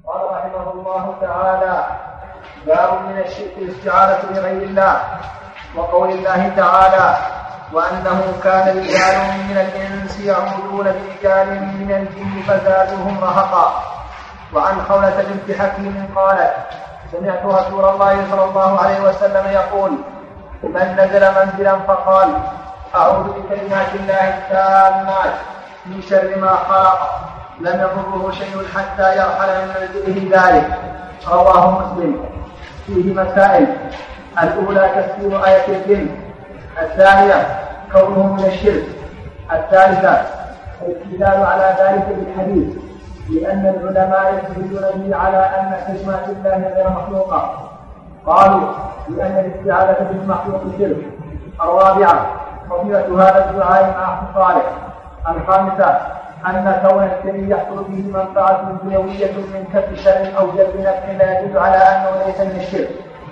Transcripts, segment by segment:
قال رحمه الله تعالى: باب من الشرك الاستعانة بغير الله. وقول الله تعالى: وأنه كان رجال من الإنس يعوذون برجال من الجن فزادوهم رهقا. وعن خولة بنت حكيم قالت: سمعت رسول الله صلى الله عليه وسلم يقول: من نزل منزلا فقال: أعوذ بكلمات الله التامات من شر ما خلق لم يضره شيء حتى يرحل من منزله ذلك. رواه مسلم. فيه مسائل: الأولى تفسير آية الجن، الثانية كونه من الشرك، الثالثة الاستدلال على ذلك بالحديث لأن العلماء يستدلون به على أن كلمات الله غير مخلوقة، قالوا لأن الاستعاذة بالمخلوق شرك. الرابعة فضيلة هذا الدعاء مع اختصاره. الخامسة أن كون الشيء يحصل به منفعة دنيوية من كف شر أو جلب نفع لا يدل على أنه ليس من الشرك.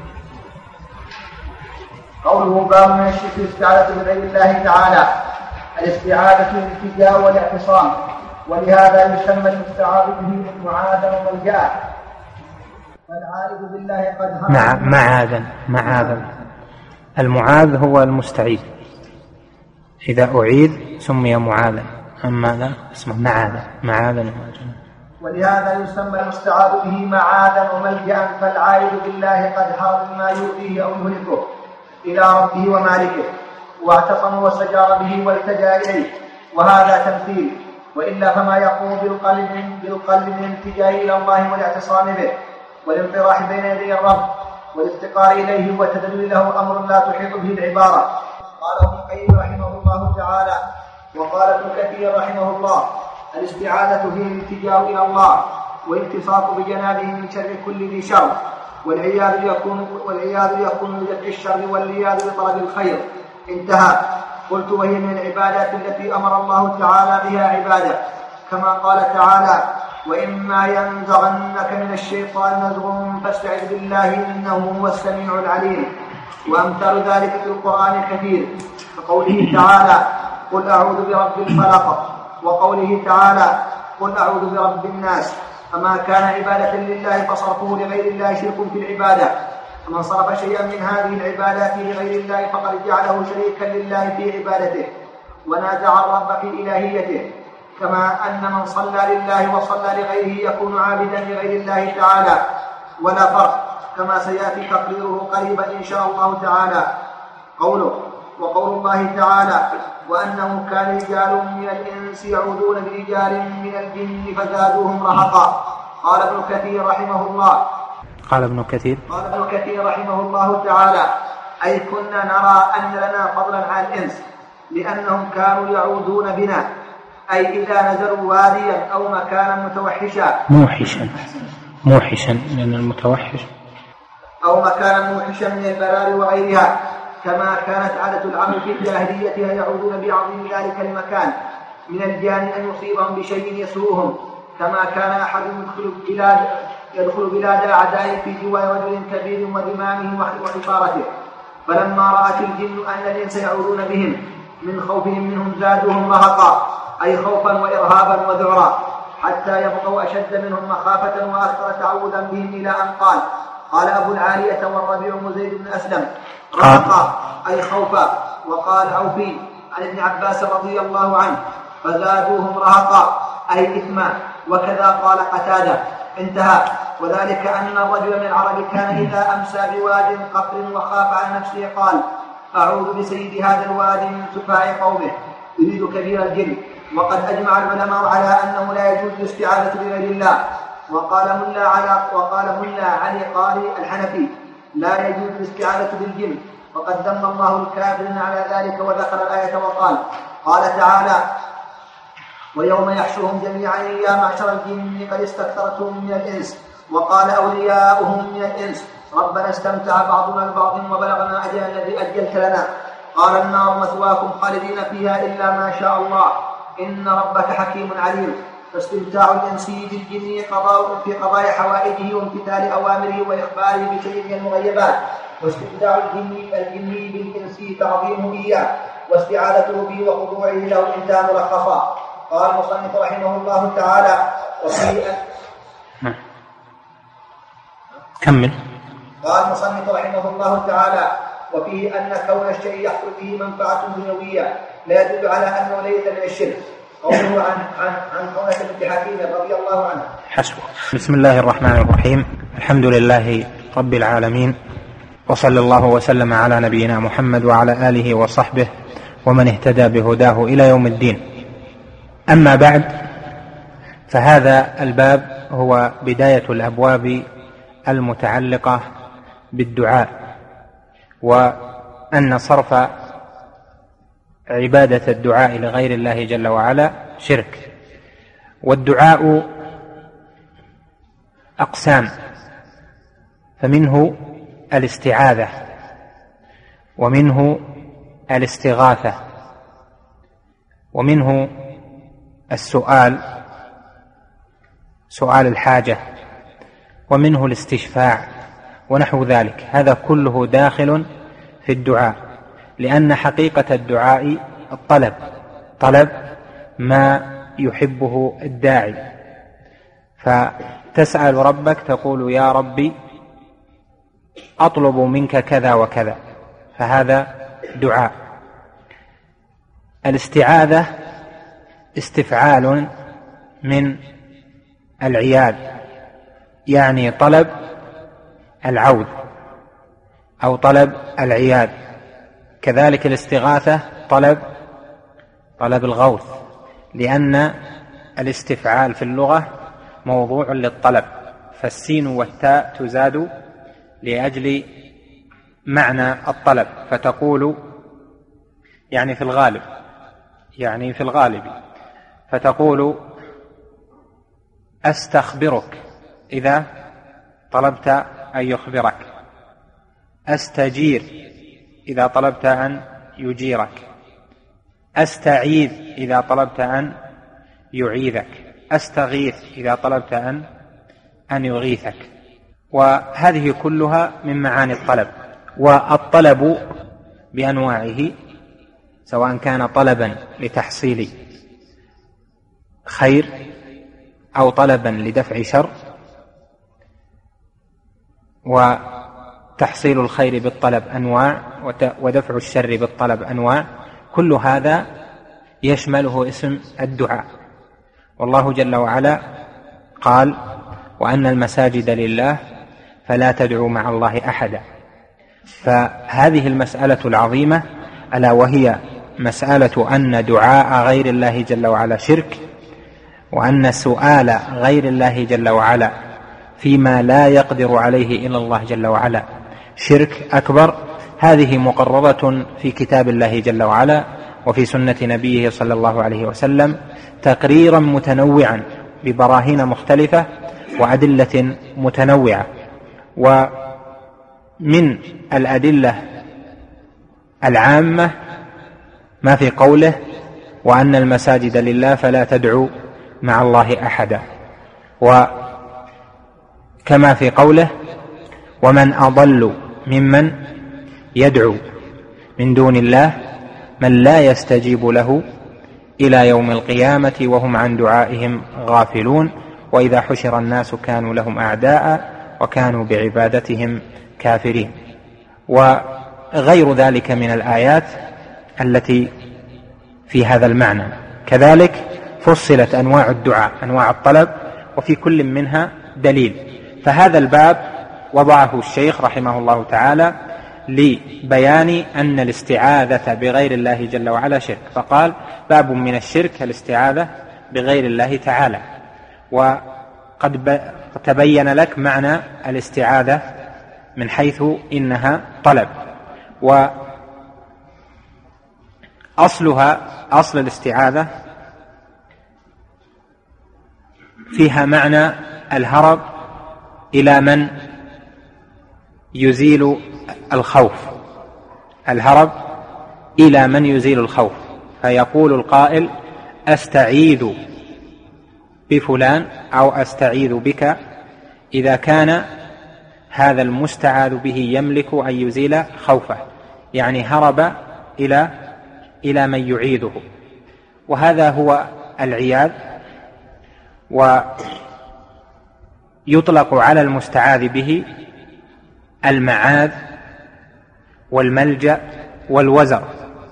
قوله باب من الشرك الاستعاذة بغير الله تعالى. الاستعاذة الالتجاء والاعتصام، ولهذا يسمى المستعاذ به معاذا وملجأ. فالعارف بالله قد معاذا. المعاذ هو المستعيذ، إذا أعيد سمي معاذا، أما لا اسمه معاذا. ولهذا يسمى المستعاذ به معاذا وملجأ. فالعارف بالله قد حرم ما يؤذيه أو يهلكه إلى ربه ومالكه، واعتصم واستجار به والتجا إليه، وهذا تمثيل. وإلا فما يقوم بالقلب من الالتجاء إلى الله والاعتصام به والانطراح بين يدي الرب والافتقار إليه والتذلل له أمر لا تحيط به العبارة. قال ابن القيم رحمه الله تعالى: وقال ابن كثير رحمه الله: الاستعاذة هي الالتجاء إلى الله والالتصاق بجنابه من شر كل ذي شر، والعياذ يكون بدفع الشر والعياذ بطلب الخير. انتهى. قلت: وهي من العبادات التي أمر الله تعالى بها عباده، كما قال تعالى: وإما ينزغنك من الشيطان نزغ فاستعذ بالله إنه هو السميع العليم. وأمثال ذلك في القرآن كثير، كقوله تعالى: قل أعوذ برب الفلق، وقوله تعالى: قل أعوذ برب الناس. فما كان عبادة لله فصرفه لغير الله شرك في العبادة، ومن صرف شيئا من هذه العبادات لغير الله فقد جعله شريكا لله في عبادته ونازع الرب في إلهيته. كما أن من صلى لله وصلى لغيره يكون عابدا لغير الله تعالى، ولا فرق، كما سيأتي تقريره قريبا إن شاء الله تعالى. وقول الله تعالى: وأنه كان رجال من الإنس يعوذون برجال من الجن فزادوهم رهقا. قال ابن كثير رحمه الله تعالى: أي كنا نرى أن لنا فضلا على الإنس، لأنهم كانوا يعوذون بنا، أي إذا نزلوا واديا أو مكانا متوحشا لأن المتوحش أو مكانا موحشا من البرار وغيرها، كما كانت عادة العرب في الجاهلية يعوذون بعظيم ذلك المكان من الجان أن يصيبهم بشيء يسوهم، كما كان أحد يدخل بلاد أعداء في جوار رجل كبير وذمامه وحصارته. فلما رأت الجن أن الإنس يعوذون بهم من خوفهم منهم زادوهم رهقا، أي خوفا وإرهابا وذعرا، حتى يبقوا أشد منهم مخافة وأكثر تعوذا بهم، إلى أن قال أبو العالية والربيع مزيد بن أسلم: رهقا أي خوفا. وقال عوفي عن ابن عباس رضي الله عنه: فزادوهم رهقا أي إثما. وكذا قال قتادة. انتهى. وذلك أن الرجل من العرب كان إذا أمسى بواد قفر وخاف على نفسه قال: أعوذ بسيد هذا الوادي من سفاع قومه، يريد كبير الجن. وقد أجمع العلماء على أنه لا يجوز الاستعاذة بغير الله. وقال ملا علي قاري الحنفي: لا يجوز الاستعاذة بالجن، وقد ذم الله الكافرين على ذلك، وذكر الآية وقال: قال تعالى: ويوم يحشرهم جميعا يا معشر الجن قد استكثرتم من الإنس. وقال أولياؤهم من الإنس: ربنا استمتع بعضنا ببعض وبلغنا أجل الذي أجلت لنا. قال: النار مثواكم خالدين فيها إلا ما شاء الله، إن ربك حكيم عليم. فاستمتاع الإنسي بالجن في قضاء حوائجه وامتثال أوامره وإخباره بشيء من المغيبات، واستمتاع الجني بالإنسي تعظيمه إياه واستعاذته به وخضوعه له. انتهى ملخصا. قال المصنف رحمه الله تعالى: كمل. قال المصنف رحمه الله تعالى: وفيه أن كون الشيء يحصل به منفعة دنيوية لا يدل على أنه ليس من الشرك. قوله عن حونة بنت حكيم رضي الله عنه. حسبه. بسم الله الرحمن الرحيم. الحمد لله رب العالمين، وصلى الله وسلم على نبينا محمد وعلى آله وصحبه ومن اهتدى بهداه إلى يوم الدين. أما بعد، فهذا الباب هو بداية الأبواب المتعلقة بالدعاء، وأن صرف عبادة الدعاء لغير الله جل وعلا شرك. والدعاء أقسام، فمنه الاستعاذة، ومنه الاستغاثة، ومنه السؤال، سؤال الحاجة، ومنه الاستشفاع ونحو ذلك. هذا كله داخل في الدعاء، لأن حقيقة الدعاء الطلب، طلب ما يحبه الداعي. فتسأل ربك، تقول: يا ربي أطلب منك كذا وكذا، فهذا دعاء. الاستعاذة استفعال من العياذ، يعني طلب العوذ أو طلب العياذ. كذلك الاستغاثة طلب الغوث، لأن الاستفعال في اللغة موضوع للطلب، فالسين والتاء تزاد لأجل معنى الطلب، فتقول يعني في الغالب فتقول: أستخبرك إذا طلبت أن يخبرك، أستجير إذا طلبت أن يجيرك، أستعيذ إذا طلبت أن يعيذك، أستغيث إذا طلبت أن يغيثك. وهذه كلها من معاني الطلب. والطلب بأنواعه، سواء كان طلبا لتحصيل خير أو طلبا لدفع شر، وتحصيل الخير بالطلب أنواع، ودفع الشر بالطلب أنواع، كل هذا يشمله اسم الدعاء. والله جل وعلا قال: وأن المساجد لله فلا تدعوا مع الله أحدا. فهذه المسألة العظيمة، ألا وهي مسألة أن دعاء غير الله جل وعلا شرك، وأن سؤال غير الله جل وعلا فيما لا يقدر عليه إلا الله جل وعلا شرك أكبر. هذه مقررة في كتاب الله جل وعلا وفي سنة نبيه صلى الله عليه وسلم تقريرا متنوعا ببراهين مختلفة وأدلة متنوعة. ومن الأدلة العامة ما في قوله: وأن المساجد لله فلا تدعوا مع الله أحدا، وكما في قوله: ومن أضل ممن يدعو من دون الله من لا يستجيب له إلى يوم القيامة وهم عن دعائهم غافلون، وإذا حشر الناس كانوا لهم أعداء وكانوا بعبادتهم كافرين. وغير ذلك من الآيات التي في هذا المعنى. كذلك فصلت أنواع الدعاء، أنواع الطلب، وفي كل منها دليل. فهذا الباب وضعه الشيخ رحمه الله تعالى لبيان أن الاستعاذة بغير الله جل وعلا شرك، فقال: باب من الشرك الاستعاذة بغير الله تعالى. وقد تبين لك معنى الاستعاذة من حيث إنها طلب. وأصلها، أصل الاستعاذة فيها معنى الهرب إلى من يزيل الخوف، الهرب إلى من يزيل الخوف. فيقول القائل: أستعيذ بفلان أو أستعيذ بك، إذا كان هذا المستعاذ به يملك أن يزيل خوفه، يعني هرب إلى من يعيذه. وهذا هو العياذ. ويطلق على المستعاذ به المعاذ والملجأ والوزر.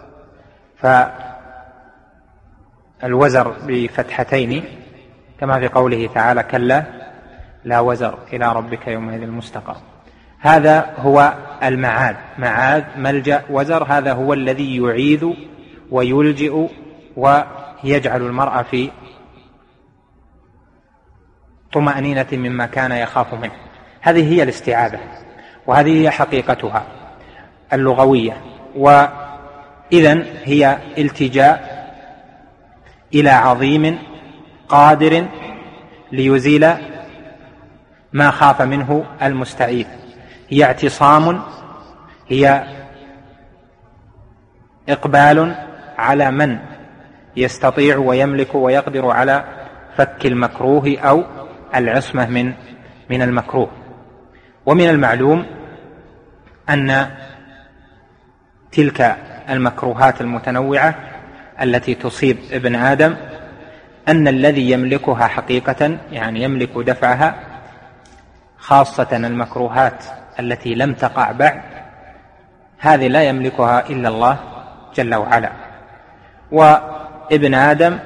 فالوزر بفتحتين كما في قوله تعالى: كلا لا وزر إلى ربك يومئذ المستقر. هذا هو المعاذ، معاذ ملجأ وزر، هذا هو الذي يعيذ ويلجئ ويجعل المرء في طمأنينة مما كان يخاف منه. هذه هي الاستعاذة، وهذه هي حقيقتها اللغوية. وإذن هي التجاء إلى عظيم قادر ليزيل ما خاف منه المستعيذ، هي اعتصام، هي إقبال على من يستطيع ويملك ويقدر على فك المكروه أو العصمة من المكروه. ومن المعلوم أن تلك المكروهات المتنوعة التي تصيب ابن آدم أن الذي يملكها حقيقة، يعني يملك دفعها، خاصة المكروهات التي لم تقع بعد، هذه لا يملكها إلا الله جل وعلا. وابن آدم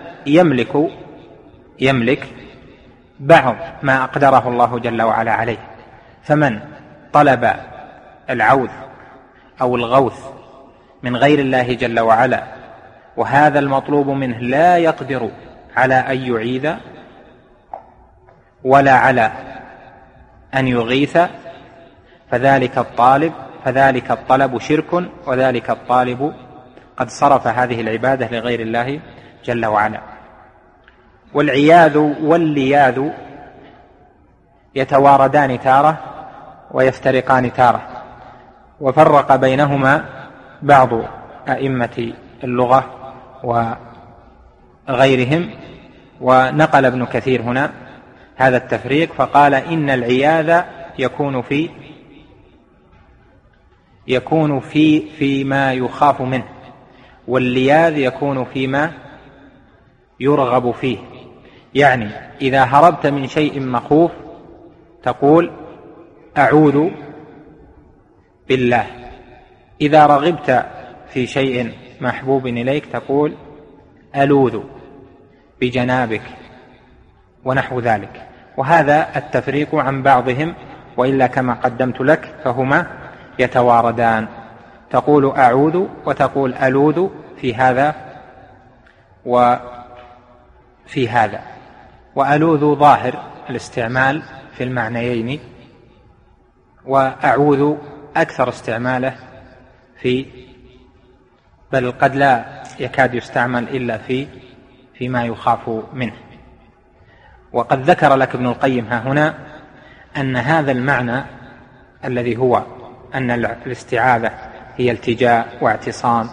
يملك بعض ما أقدره الله جل وعلا عليه، فمن طلب العوذ أو الغوث من غير الله جل وعلا وهذا المطلوب منه لا يقدر على أن يعيذ ولا على أن يغيث، فذلك الطلب شرك، وذلك الطالب قد صرف هذه العبادة لغير الله جل وعلا. والعياذ واللياذ يتواردان تارة ويفترقان تارة، وفرق بينهما بعض أئمة اللغة وغيرهم، ونقل ابن كثير هنا هذا التفريق فقال: إن العياذ يكون فيما يخاف منه، واللياذ يكون فيما يرغب فيه. يعني إذا هربت من شيء مخوف تقول أعوذ بالله، إذا رغبت في شيء محبوب إليك تقول ألوذ بجنابك ونحو ذلك. وهذا التفريق عن بعضهم، وإلا كما قدمت لك فهما يتواردان، تقول أعوذ وتقول ألوذ في هذا وفي هذا. وألوذ ظاهر الاستعمال في المعنيين، وأعوذ أكثر استعماله بل قد لا يكاد يستعمل إلا فيما يخاف منه. وقد ذكر لك ابن القيم ها هنا أن هذا المعنى الذي هو أن الاستعاذة هي التجاء واعتصام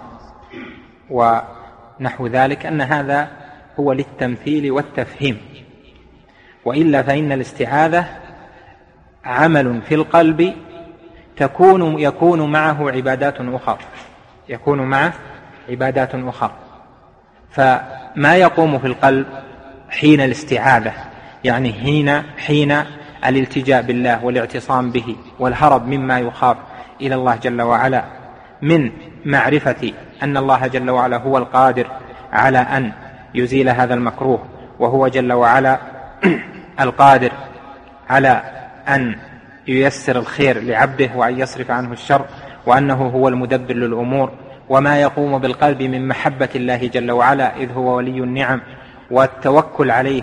ونحو ذلك، أن هذا هو للتمثيل والتفهيم، وإلا فإن الاستعاذة عمل في القلب يكون معه عبادات أخرى، فما يقوم في القلب حين الاستعاذة، يعني حين الالتجاء بالله والاعتصام به والهرب مما يخاف إلى الله جل وعلا، من معرفة أن الله جل وعلا هو القادر على أن يزيل هذا المكروه، وهو جل وعلا القادر على أن ييسر الخير لعبده وأن يصرف عنه الشر، وأنه هو المدبر للأمور، وما يقوم بالقلب من محبة الله جل وعلا إذ هو ولي النعم، والتوكل عليه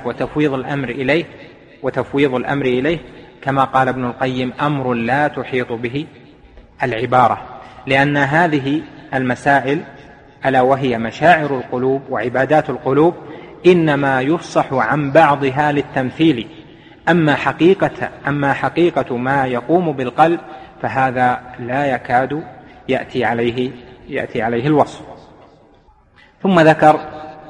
وتفويض الأمر إليه، كما قال ابن القيم: أمر لا تحيط به العبارة، لأن هذه المسائل ألا وهي مشاعر القلوب وعبادات القلوب إنما يفصح عن بعضها للتمثيل، أما حقيقة ما يقوم بالقلب فهذا لا يكاد يأتي عليه الوصف. ثم ذكر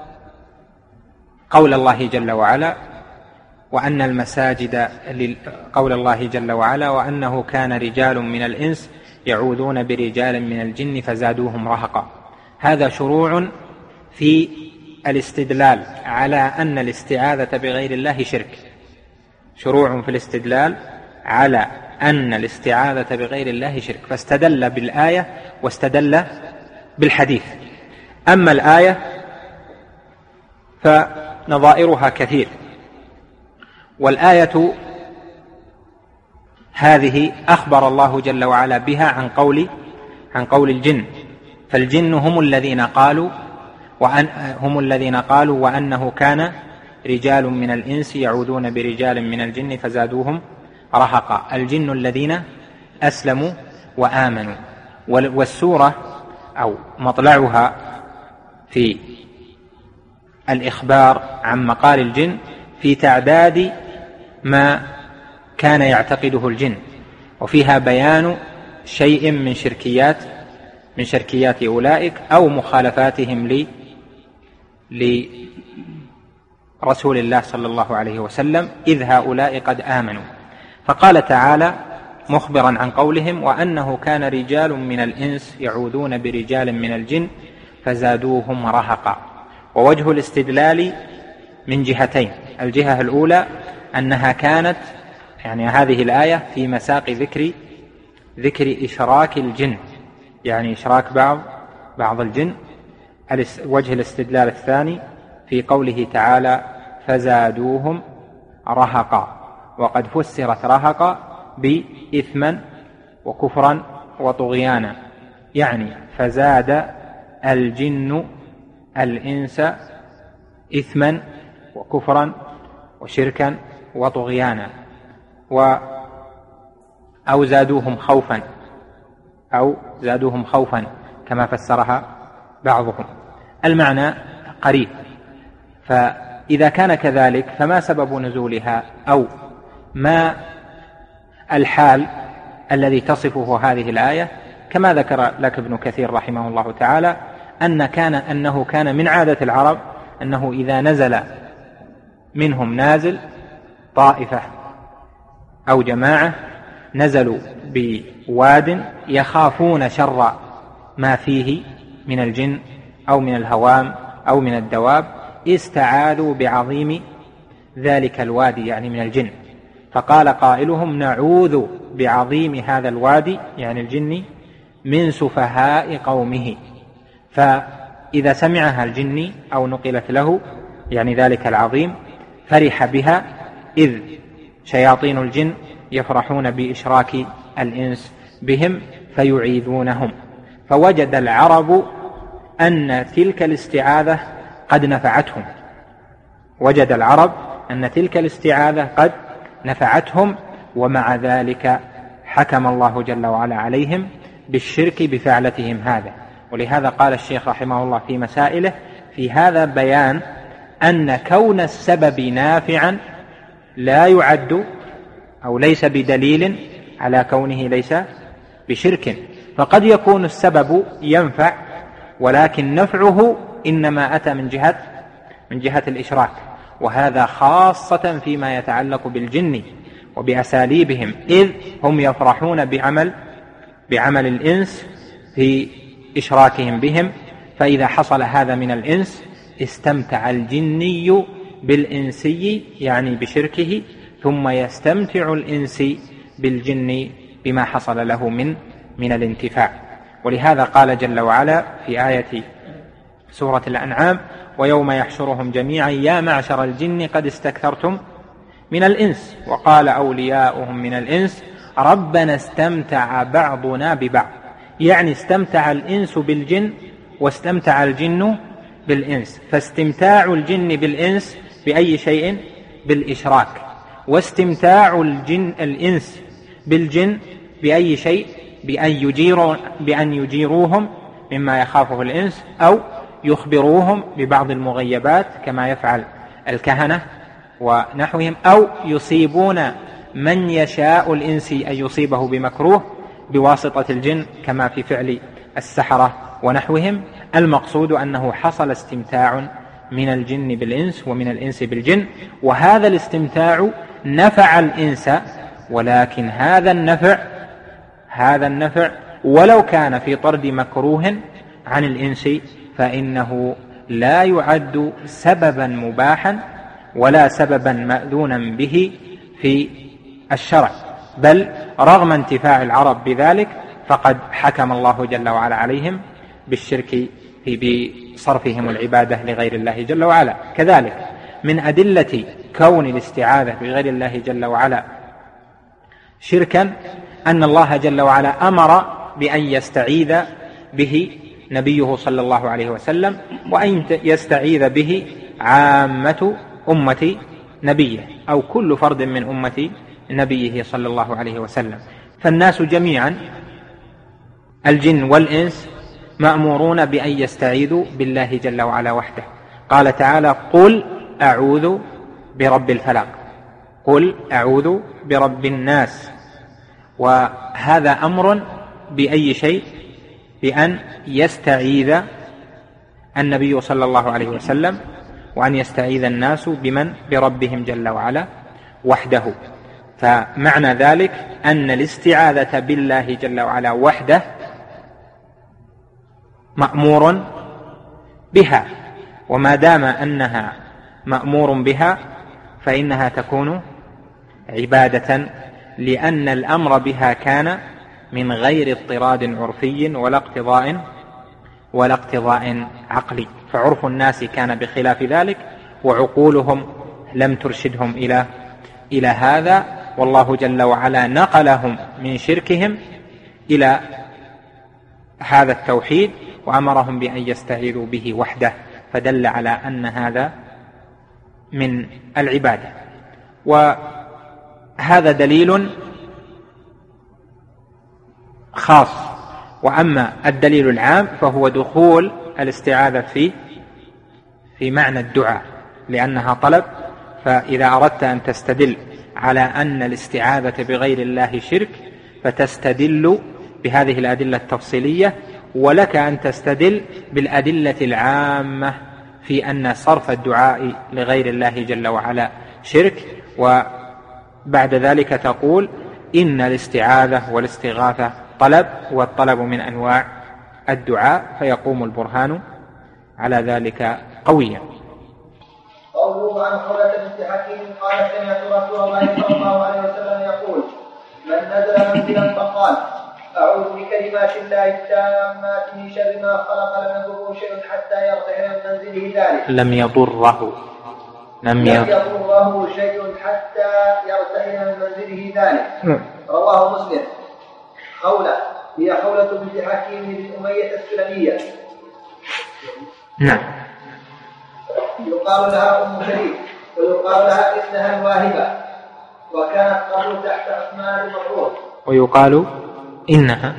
قول الله جل وعلا: وأن المساجد قول الله جل وعلا: وأنه كان رجال من الإنس يعوذون برجال من الجن فزادوهم رهقا. هذا شروع في الاستدلال على أن الاستعاذة بغير الله شرك، شروع في الاستدلال على أن الاستعاذة بغير الله شرك، فاستدل بالآية واستدل بالحديث. أما الآية فنظائرها كثير، والآية هذه أخبر الله جل وعلا بها عن قول الجن، فالجن هم الذين قالوا وأنه كان رجال من الإنس يعوذون برجال من الجن فزادوهم رهقا، الجن الذين أسلموا وآمنوا. والسورة أو مطلعها في الإخبار عن مقال الجن في تعداد ما كان يعتقده الجن، وفيها بيان شيء من شركيات أولئك أو مخالفاتهم لرسول الله صلى الله عليه وسلم، إذ هؤلاء قد آمنوا. فقال تعالى مخبرا عن قولهم وأنه كان رجال من الإنس يعوذون برجال من الجن فزادوهم رهقا. ووجه الاستدلال من جهتين: الجهة الأولى أنها كانت يعني هذه الآية في مساق ذكر إشراك الجن، يعني إشراك بعض الجن. وجه الاستدلال الثاني في قوله تعالى فزادوهم رهقا، وقد فسرت رهقا بإثما وكفرا وطغيانا، يعني فزاد الجن الإنس إثما وكفرا وشركا وطغيانا، أو زادوهم خوفا كما فسرها بعضهم. المعنى قريب. فإذا كان كذلك فما سبب نزولها، أو ما الحال الذي تصفه هذه الآية؟ كما ذكر لك ابن كثير رحمه الله تعالى أنه كان من عادة العرب أنه إذا نزل منهم نازل طائفة أو جماعة نزلوا بواد يخافون شر ما فيه من الجن أو من الهوام أو من الدواب، استعاذوا بعظيم ذلك الوادي يعني من الجن، فقال قائلهم نعوذ بعظيم هذا الوادي يعني الجن من سفهاء قومه. فإذا سمعها الجن أو نقلت له يعني ذلك العظيم فرح بها، إذ شياطين الجن يفرحون بإشراك الإنس بهم فيعيذونهم. فوجد العرب أن تلك الاستعاذة قد نفعتهم، ومع ذلك حكم الله جل وعلا عليهم بالشرك بفعلتهم هذا. ولهذا قال الشيخ رحمه الله في مسائله في هذا بيان أن كون السبب نافعا لا يعد أو ليس بدليل على كونه ليس بشرك، فقد يكون السبب ينفع ولكن نفعه إنما أتى من جهة الإشراك، وهذا خاصة فيما يتعلق بالجن وبأساليبهم، إذ هم يفرحون بعمل الإنس في إشراكهم بهم. فإذا حصل هذا من الإنس استمتع الجني بالإنسي يعني بشركه، ثم يستمتع الإنسي بالجن بما حصل له من الانتفاع. ولهذا قال جل وعلا في آية سورة الأنعام ويوم يحشرهم جميعا يا معشر الجن قد استكثرتم من الإنس وقال أولياؤهم من الإنس ربنا استمتع بعضنا ببعض، يعني استمتع الإنس بالجن واستمتع الجن بالإنس. فاستمتاع الجن بالإنس بأي شيء؟ بالإشراك. واستمتاع الإنس بالجن بأي شيء؟ بأن يجيروهم مما يخافه الإنس أو يخبروهم ببعض المغيبات كما يفعل الكهنة ونحوهم، أو يصيبون من يشاء الإنس أن يصيبه بمكروه بواسطة الجن كما في فعل السحرة ونحوهم. المقصود أنه حصل استمتاع من الجن بالإنس ومن الإنس بالجن، وهذا الاستمتاع نفع الإنس، ولكن هذا النفع ولو كان في طرد مكروه عن الإنس فإنه لا يعد سببا مباحا ولا سببا مأذونا به في الشرع، بل رغم انتفاع العرب بذلك فقد حكم الله جل وعلا عليهم بالشرك بصرفهم العبادة لغير الله جل وعلا. كذلك من أدلة كون الاستعاذة بغير الله جل وعلا شركا أن الله جل وعلا أمر بأن يستعيذ به نبيه صلى الله عليه وسلم، وأن يستعيذ به عامة أمة نبيه أو كل فرد من أمة نبيه صلى الله عليه وسلم. فالناس جميعا الجن والإنس مأمورون بأن يستعيذوا بالله جل وعلا وحده. قال تعالى: قل أعوذ برب الفلق، قل أعوذ برب الناس. وهذا أمر بأي شيء؟ بأن يستعيذ النبي صلى الله عليه وسلم، وأن يستعيذ الناس بمن؟ بربهم جل وعلا وحده. فمعنى ذلك أن الاستعاذة بالله جل وعلا وحده مأمور بها، وما دام أنها مأمور بها فإنها تكون عبادة، لأن الأمر بها كان من غير اضطراد عرفي ولا اقتضاء عقلي، فعرف الناس كان بخلاف ذلك، وعقولهم لم ترشدهم إلى هذا، والله جل وعلا نقلهم من شركهم إلى هذا التوحيد وأمرهم بأن يستعيذوا به وحده، فدل على أن هذا من العبادة. وهذا دليل خاص. وأما الدليل العام فهو دخول الاستعاذة في معنى الدعاء، لأنها طلب. فإذا أردت أن تستدل على أن الاستعاذة بغير الله شرك فتستدل بهذه الأدلة التفصيلية، ولك أن تستدل بالأدلة العامة في أن صرف الدعاء لغير الله جل وعلا شرك، وبعد ذلك تقول إن الاستعاذة والاستغاثة طلب، والطلب من أنواع الدعاء، فيقوم البرهان على ذلك قويا. قوله عن خولة بنت حكيم قال: سمعت رسول الله صلى الله عليه وسلم يقول: من نزل منزلا فقال: أعوذ بكلمات الله التامات من شر ما خلق لم يضره شيء حتى يرتحل من منزله ذلك. لم يضره شيء حتى يرتحل من منزله ذلك. رواه مسلم. خولة هي خولة بنت حكيم بن أمية السلمية. نعم. يقال لها أم شريف، ويقال لها إنها الواهبة، وكانت قبل تحت عثمان بن مطعون. ويقال إنها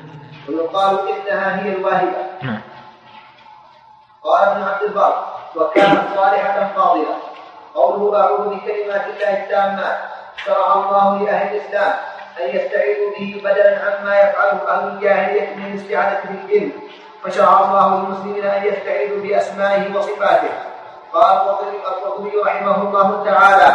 هي الواهبة. قال ابن عبد البر: وكانت صالحة فاضلة. قوله أعوذ بكلمات الله التامات: شرع الله لأهل الإسلام أن يستعيذوا به بدلا عما يفعله أهل الجاهلية من الاستعاذة بالجن، فشرع الله للمسلمين أن يستعيذوا بأسمائه وصفاته. قال القرطبي رحمه الله تعالى: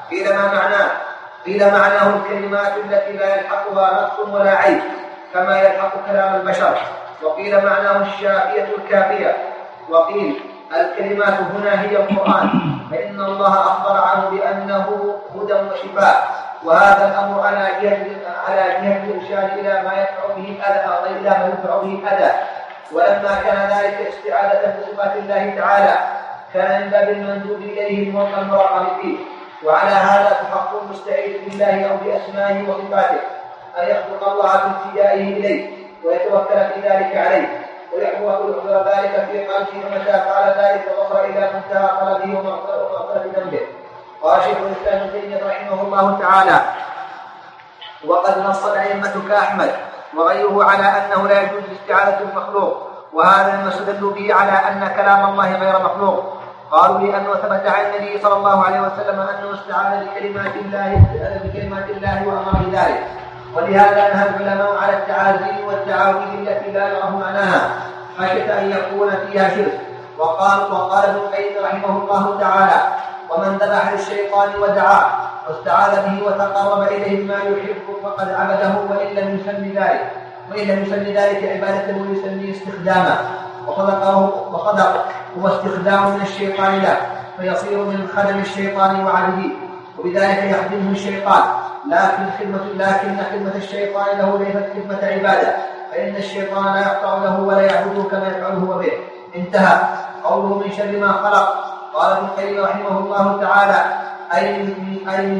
قيل معناه الكلمات التي لا يلحقها نقص ولا عيب كما يلحق كلام البشر، وقيل معناه الشافية الكافية، وقيل الكلمات هنا هي القرآن، فإن الله أخبر عنه بأنه هدى وشفاء، وهذا الأمر على جهة الإرشاد إلى ما يدفع به الأذى. ولما كان ذلك استعاذة بصفات الله تعالى كان من باب المندوب إليه المرغب فيه، وعلى هذا فحق المستعيذ بالله أو بأسمائه وصفاته أن يخلق الله في ابتدائه إليه ويتوكل في ذلك عليه، ويحضر ذلك في قلبه، ومتى فعل ذلك وصل إلى منتهى طلبه ومغفرة ذنبه. قال شيخ الإسلام ابن تيمية رحمه الله تعالى: وقد نص الأئمة كأحمد وغيره على أنه لا يجوز الاستعاذة بالمخلوق، وهذا ما استدلوا به على أن كلام الله غير مخلوق. قالوا لأنه ثبت عن النبي صلى الله عليه وسلم أنه استعاذ بكلمات الله وأمر بذلك، ولهذا نهى العلماء على التعازي والتعاويذ التي لا يعرف معناها خشية أن يكون فيها شرك. وقال ابن القيم رحمه الله تعالى: ومن ذبح للشيطان ودعاه واستعاذ به وتقرب إليه ما يحب فقد عبده، وإن لم يسمي ذلك عبادته يسميه استخداما، وخدق هو استخدام من الشيطان له، فيصير من خدم الشيطان وعبده. وبذلك يخدمه الشيطان. لكن خدمة الشيطان له ليست خدمة عبادة، فإن الشيطان لا يخضع له ولا يعبده كما يفعله هو به. انتهى. قوله من شر ما خلق. قال ابن القيم رحمه الله تعالى: أي من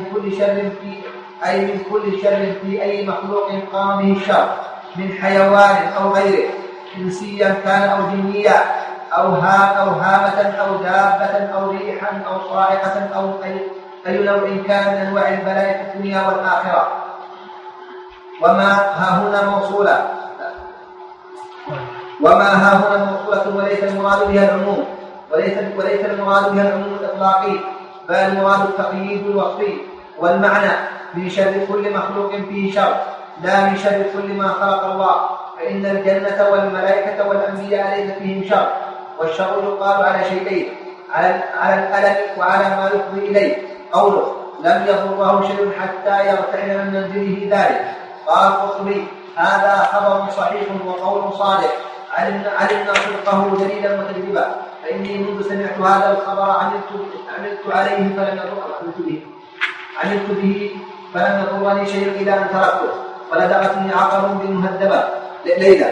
كل شر في أي مخلوق قام به الشر، من حيوان أو غيره، إنسيا كان أو جنيا، أو هامة أو دابة أو ريحا أو صاعقة أو أي نوع كان من أنواع البلاء في الدنيا والآخرة. وما ها هنا موصولة وليس المراد بها العموم، وليس المراد بها العموم الإطلاقي، بل المراد التقييد الوصفي. والمعنى: من شر كل مخلوق فيه شر، لا من شر كل ما خلق الله، فإن الجنة والملائكة والأنبياء ليس فيهم شر. والشر يقال على شيئين: على الألم وعلى ما يفضي إليه. قوله: لم يضره شيء حتى يرتحل من منزله ذلك. قال القرطبي: هذا خبر صحيح وقول صادق، علمنا صدقه دليلا وتجربة، فإني منذ سمعت هذا الخبر عملت به فلم يضرني شيء إلى أن تركته، فلدغتني عقرب بالمهذبة ليلة،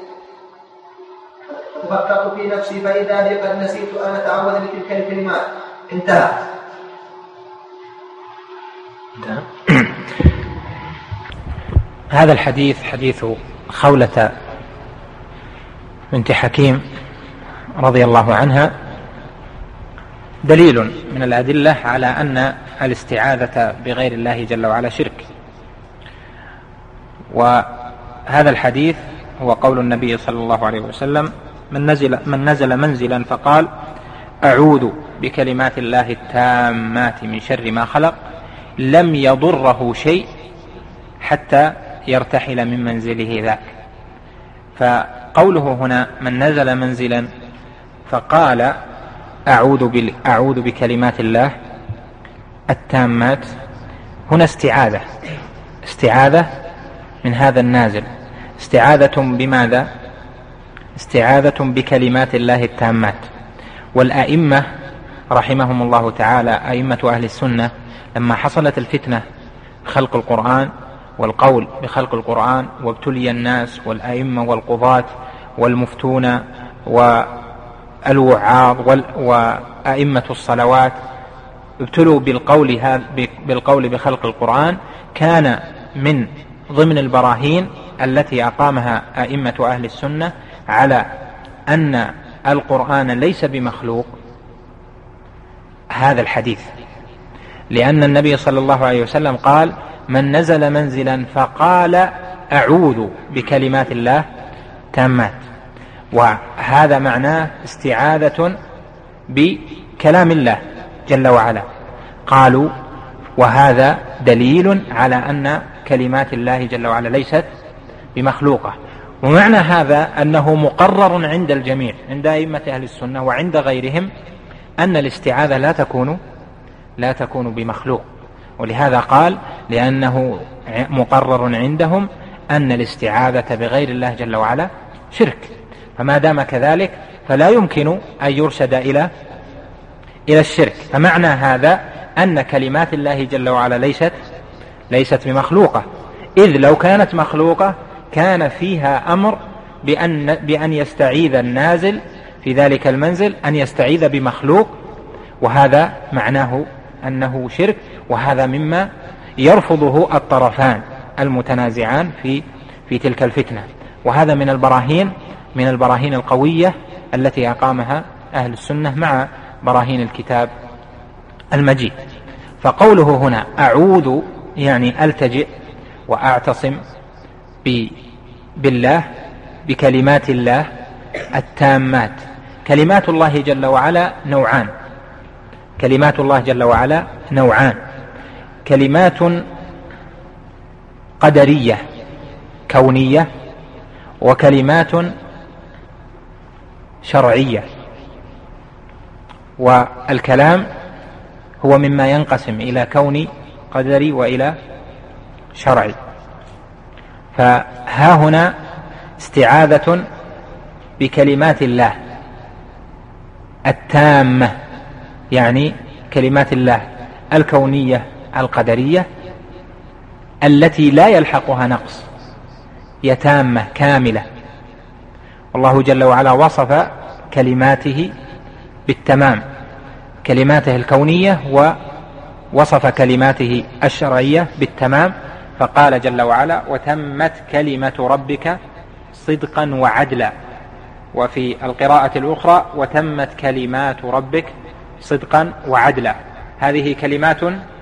ففكرت في نفسي فإذا بي قد نسيت أن أتعوذ بتلك الكلمات. انتهى. هذا الحديث حديث خولة بنت حكيم رضي الله عنها دليل من الأدلة على أن الاستعاذة بغير الله جل وعلا شرك. وهذا الحديث هو قول النبي صلى الله عليه وسلم: من نزل منزلا فقال: أعوذ بكلمات الله التامات من شر ما خلق، لم يضره شيء حتى يرتحل من منزله ذاك. فقوله هنا: من نزل منزلا فقال أعوذ بكلمات الله التامات، هنا استعاذة من هذا النازل. استعاذة بماذا؟ استعاذة بكلمات الله التامات. والأئمة رحمهم الله تعالى، أئمة أهل السنة، لما حصلت الفتنة بخلق القرآن والقول بخلق القرآن، وابتلي الناس والأئمة والقضاة والمفتون والوعاظ وأئمة الصلوات ابتلوا بالقول بخلق القرآن، كان من ضمن البراهين التي أقامها أئمة أهل السنة على أن القرآن ليس بمخلوق هذا الحديث، لأن النبي صلى الله عليه وسلم قال: من نزل منزلا فقال أعوذ بكلمات الله تامات. وهذا معناه استعاذة بكلام الله جل وعلا. قالوا: وهذا دليل على أن كلمات الله جل وعلا ليست بمخلوقة. ومعنى هذا أنه مقرر عند الجميع، عند أئمة أهل السنة وعند غيرهم، أن الاستعاذة لا تكون بمخلوق. ولهذا قال: لأنه مقرر عندهم أن الاستعاذة بغير الله جل وعلا شرك، فما دام كذلك فلا يمكن أن يرشد إلى الشرك. فمعنى هذا أن كلمات الله جل وعلا ليست بمخلوقة، إذ لو كانت مخلوقة كان فيها أمر بأن يستعيذ النازل في ذلك المنزل أن يستعيذ بمخلوق، وهذا معناه أنه شرك، وهذا مما يرفضه الطرفان المتنازعان في تلك الفتنة. وهذا من البراهين القوية التي أقامها أهل السنة مع براهين الكتاب المجيد. فقوله هنا أعوذ يعني ألتجئ وأعتصم بالله، بكلمات الله التامات. كلمات الله جل وعلا نوعان، كلمات الله جل وعلا نوعان: كلمات قدرية كونية، وكلمات شرعية. والكلام هو مما ينقسم إلى كوني قدري وإلى شرعي. فها هنا استعاذة بكلمات الله التامة، يعني كلمات الله الكونية القدرية التي لا يلحقها نقص، هي تامة كاملة. والله جل وعلا وصف كلماته بالتمام، كلماته الكونية، ووصف كلماته الشرعية بالتمام، فقال جل وعلا: وتمت كلمة ربك صدقا وعدلا. وفي القراءة الأخرى: وتمت كلمات ربك صدقا وعدلا. هذه كلمات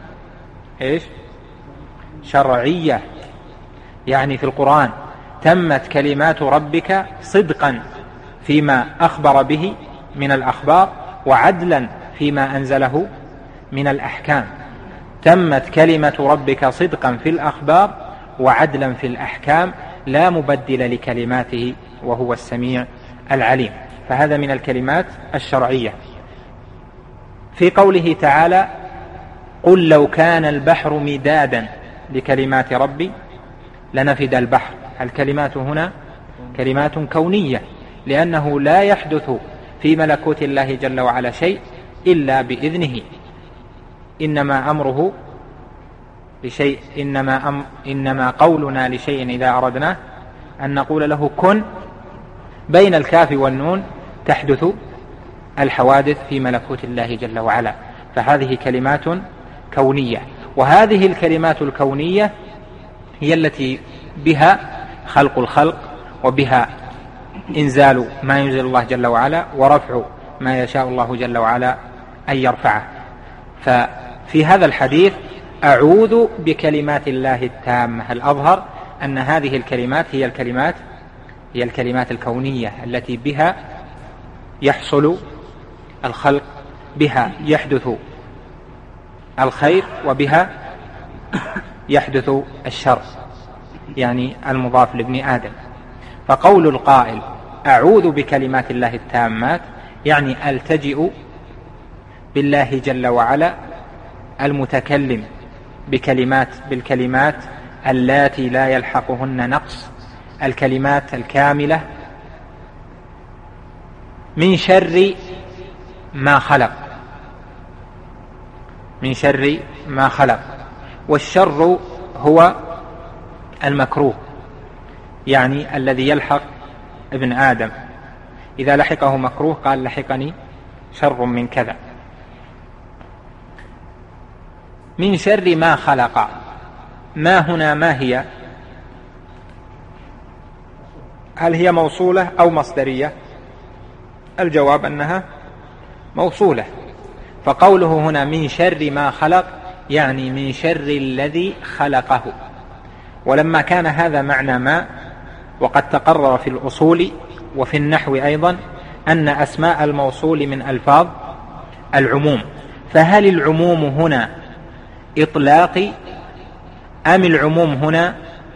شرعية، يعني في القرآن تمت كلمات ربك صدقا فيما أخبر به من الأخبار، وعدلا فيما أنزله من الأحكام. تمت كلمة ربك صدقا في الأخبار وعدلا في الأحكام، لا مبدل لكلماته وهو السميع العليم. فهذا من الكلمات الشرعية. في قوله تعالى: قل لو كان البحر مدادا لكلمات ربي لنفد البحر. الكلمات هنا كلمات كونية، لأنه لا يحدث في ملكوت الله جل وعلا شيء إلا بإذنه. إنما أمره لشيء إنما قولنا لشيء إذا أردناه أن نقول له كن. بين الكاف والنون تحدث الحوادث في ملكوت الله جل وعلا. فهذه كلمات كونية، وهذه الكلمات الكونية هي التي بها خلق الخلق، وبها إنزال ما ينزل الله جل وعلا، ورفع ما يشاء الله جل وعلا أن يرفعه. ففي هذا الحديث أعوذ بكلمات الله التامة، الأظهر أن هذه الكلمات هي الكلمات الكونية التي بها يحصل الخلق، بها يحدث الخير، وبها يحدث الشر، يعني المضاف لابن آدم. فقول القائل أعوذ بكلمات الله التامات يعني ألتجئ بالله جل وعلا المتكلم بالكلمات اللاتي لا يلحقهن نقص، الكلمات الكاملة، من شر ما خلق، من شر ما خلق. والشر هو المكروه، يعني الذي يلحق ابن آدم، إذا لحقه مكروه قال لحقني شر من كذا. من شر ما خلق، ما هنا ما هي؟ هل هي موصولة أو مصدرية؟ الجواب أنها موصولة. فقوله هنا من شر ما خلق يعني من شر الذي خلقه. ولما كان هذا معنى ما، وقد تقرر في الأصول وفي النحو أيضا أن أسماء الموصول من ألفاظ العموم، فهل العموم هنا إطلاقي أم العموم هنا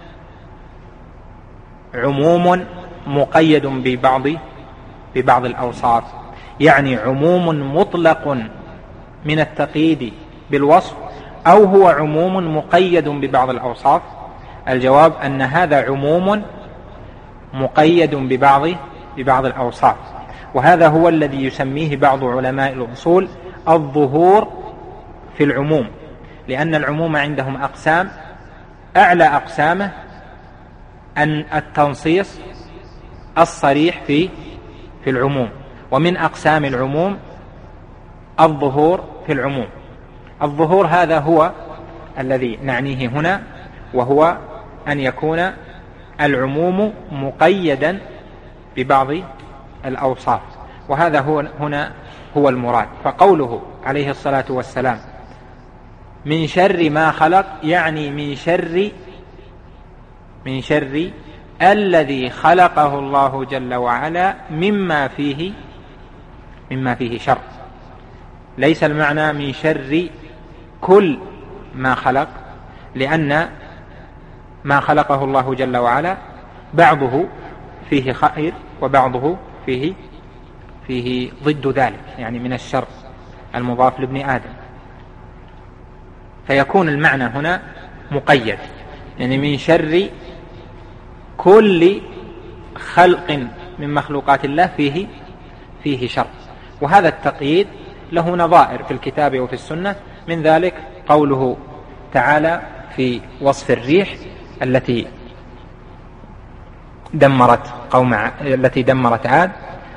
عموم مقيد ببعض الأوصاف؟ يعني عموم مطلق من التقييد بالوصف، أو هو عموم مقيد ببعض الأوصاف؟ الجواب أن هذا عموم مقيد ببعض الأوصاف. وهذا هو الذي يسميه بعض علماء الأصول الظهور في العموم، لأن العموم عندهم أقسام، أعلى أقسامه أن التنصيص الصريح في العموم، ومن أقسام العموم الظهور في العموم. الظهور هذا هو الذي نعنيه هنا، وهو أن يكون العموم مقيدا ببعض الأوصاف، وهذا هنا هو المراد. فقوله عليه الصلاة والسلام من شر ما خلق يعني من شر الذي خلقه الله جل وعلا مما فيه شر. ليس المعنى من شر كل ما خلق، لأن ما خلقه الله جل وعلا بعضه فيه خير وبعضه فيه ضد ذلك، يعني من الشر المضاف لابن آدم. فيكون المعنى هنا مقيد، يعني من شر كل خلق من مخلوقات الله فيه شر. وهذا التقييد له نظائر في الكتاب وفي السنة، من ذلك قوله تعالى في وصف الريح التي دمرت عاد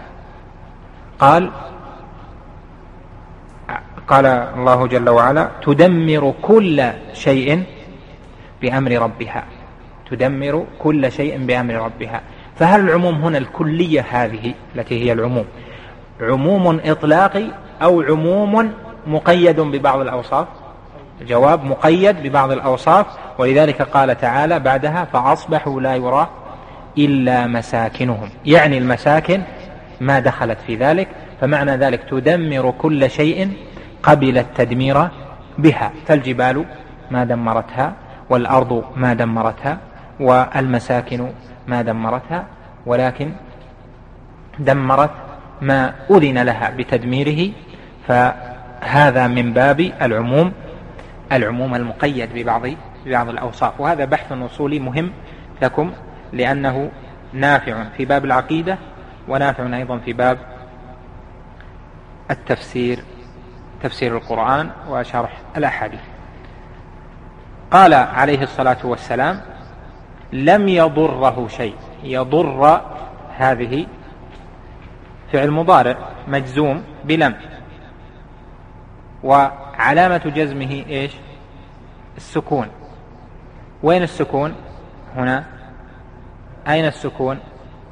قال الله جل وعلا تدمر كل شيء بأمر ربها، تدمر كل شيء بأمر ربها. فهل العموم هنا الكلية هذه التي هي العموم عموم إطلاقي أو عموم مقيد ببعض الأوصاف؟ الجواب مقيد ببعض الأوصاف، ولذلك قال تعالى بعدها فأصبحوا لا يرى إلا مساكنهم، يعني المساكن ما دخلت في ذلك. فمعنى ذلك تدمر كل شيء قبل التدمير بها، فالجبال ما دمرتها، والأرض ما دمرتها، والمساكن ما دمرتها، ولكن دمرت ما أذن لها بتدميره. فهذا من باب العموم المقيد ببعض الأوصاف. وهذا بحث أصولي مهم لكم، لأنه نافع في باب العقيدة ونافع أيضا في باب التفسير، تفسير القرآن وشرح الأحاديث. قال عليه الصلاة والسلام لم يضره شيء. يضر هذه فعل مضارع مجزوم بلم، وعلامة جزمه إيش؟ السكون. وين السكون هنا؟ أين السكون؟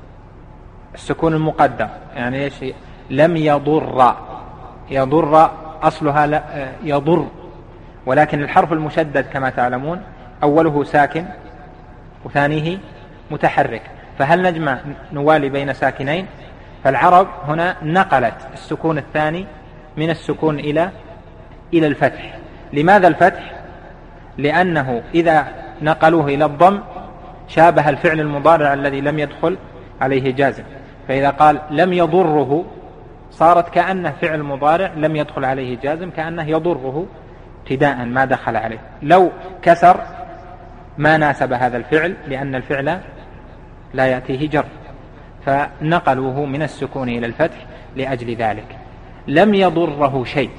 السكون المقدر، يعني إيش؟ لم يضر. يضر أصلها يضر، ولكن الحرف المشدد كما تعلمون أوله ساكن وثانيه متحرك، فهل نجمع نوالي بين ساكنين؟ فالعرب هنا نقلت السكون الثاني من السكون إلى الفتح. لماذا الفتح؟ لأنه إذا نقلوه إلى الضم شابه الفعل المضارع الذي لم يدخل عليه جازم، فإذا قال لم يضره صارت كأنه فعل مضارع لم يدخل عليه جازم، كأنه يضره ابتداء ما دخل عليه. لو كسر ما ناسب هذا الفعل، لأن الفعل لا يأتيه جر، فنقلوه من السكون إلى الفتح لأجل ذلك. لم يضره شيء،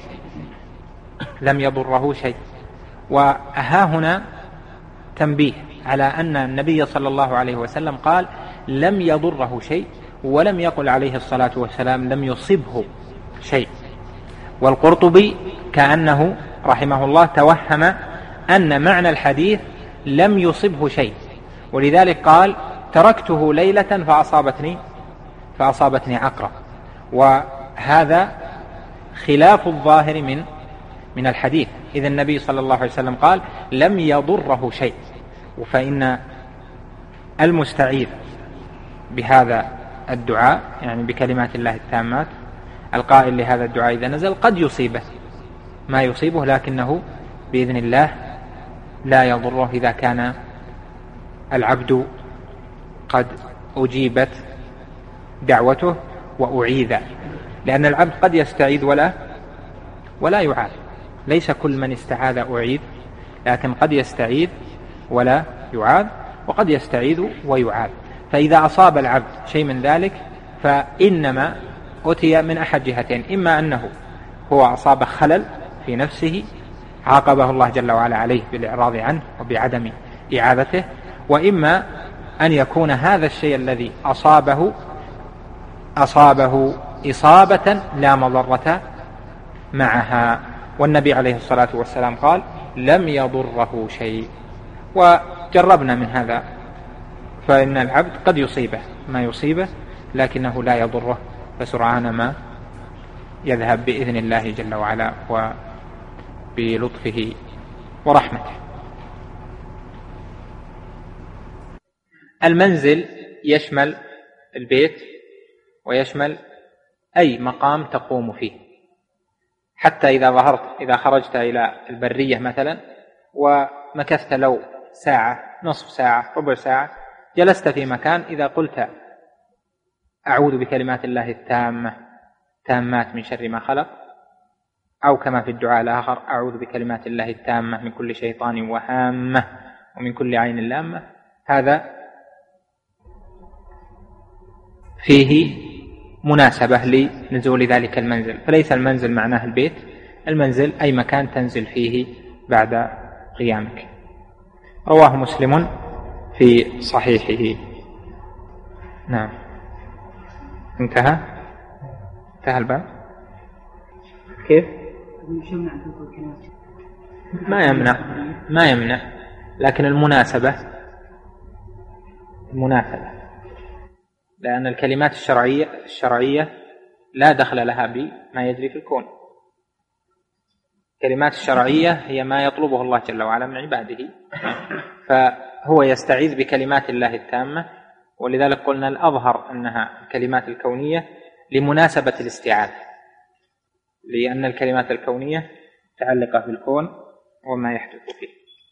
لم يضره شيء. وها هنا تنبيه على أن النبي صلى الله عليه وسلم قال لم يضره شيء، ولم يقل عليه الصلاة والسلام لم يصبه شيء. والقرطبي كأنه رحمه الله توهم أن معنى الحديث لم يصبه شيء، ولذلك قال تركته ليلة فأصابتني عقرب. وهذا خلاف الظاهر من الحديث، إذا النبي صلى الله عليه وسلم قال لم يضره شيء. فإن المستعيذ بهذا الدعاء يعني بكلمات الله التامات القائل لهذا الدعاء إذا نزل قد يصيبه ما يصيبه، لكنه بإذن الله لا يضره إذا كان العبد قد أجيبت دعوته وأعيذ، لأن العبد قد يستعيذ ولا يعاذ. ليس كل من استعاذ أعيذ، لكن قد يستعيذ ولا يعاذ، وقد يستعيذ ويعاذ. فإذا أصاب العبد شيء من ذلك فإنما أتي من أحد جهتين: إما أنه هو أصاب خلل في نفسه عاقبه الله جل وعلا عليه بالإعراض عنه وبعدم إعادته، وإما أن يكون هذا الشيء الذي أصابه إصابة لا مضرة معها. والنبي عليه الصلاة والسلام قال لم يضره شيء. وجربنا من هذا، فإن العبد قد يصيبه ما يصيبه لكنه لا يضره، فسرعان ما يذهب بإذن الله جل وعلا وبلطفه ورحمته. المنزل يشمل البيت ويشمل أي مقام تقوم فيه، حتى إذا خرجت إلى البرية مثلا ومكثت لو ساعة، نصف ساعة، ربع ساعة، جلست في مكان، إذا قلت أعوذ بكلمات الله التامات من شر ما خلق، أو كما في الدعاء الآخر أعوذ بكلمات الله التامة من كل شيطان وهامة ومن كل عين لامة، هذا فيه مناسبة لنزول ذلك المنزل. فليس المنزل معناه البيت، المنزل أي مكان تنزل فيه بعد قيامك. رواه مسلم في صحيحه. نعم. انتهى الباب. كيف؟ ما يمنع لكن المناسبة لأن الكلمات الشرعية لا دخل لها بما يجري في الكون. الكلمات الشرعية هي ما يطلبه الله جل وعلا من عباده، فهو يستعيذ بكلمات الله التامة، ولذلك قلنا الأظهر أنها الكلمات الكونية لمناسبة الاستعاذة، لأن الكلمات الكونية متعلقة بالكون وما يحدث فيه.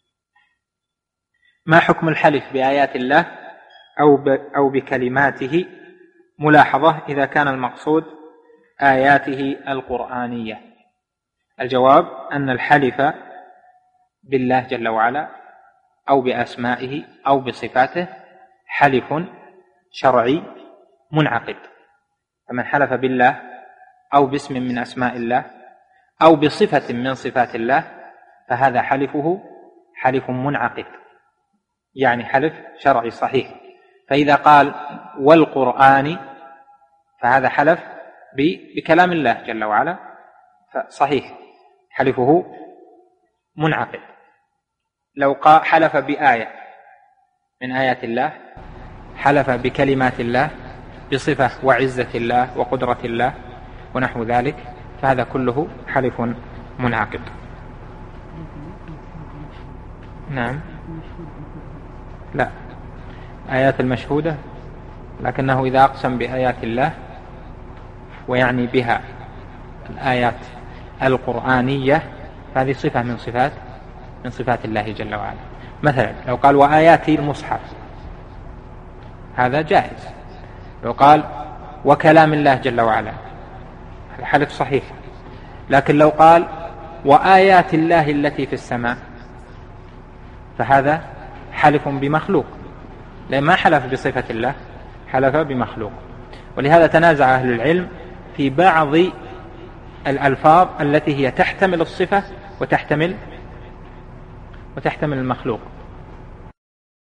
ما حكم الحلف بآيات الله أو بكلماته؟ ملاحظة: إذا كان المقصود آياته القرآنية. الجواب أن الحلف بالله جل وعلا أو بأسمائه أو بصفاته حلف شرعي منعقد، فمن حلف بالله أو باسم من أسماء الله أو بصفة من صفات الله فهذا حلفه حلف منعقد، يعني حلف شرعي صحيح. فإذا قال والقرآن فهذا حلف بكلام الله جل وعلا، فصحيح حلفه منعقد. لو حلف بآية من آيات الله، حلف بكلمات الله، بصفة وعزة الله وقدرة الله ونحو ذلك، فهذا كله حلف منعقد. نعم. لا، آيات المشهودة، لكنه إذا أقسم بآيات الله ويعني بها الآيات القرآنية فهذه صفة من صفات الله جل وعلا. مثلا لو قال وآياتي المصحف هذا جائز. لو قال وكلام الله جل وعلا الحلف صحيح. لكن لو قال وآيات الله التي في السماء فهذا حلف بمخلوق، لأن ما حلف بصفة الله، حلف بمخلوق. ولهذا تنازع أهل العلم في بعض الألفاظ التي هي تحتمل الصفة وتحتمل المخلوق.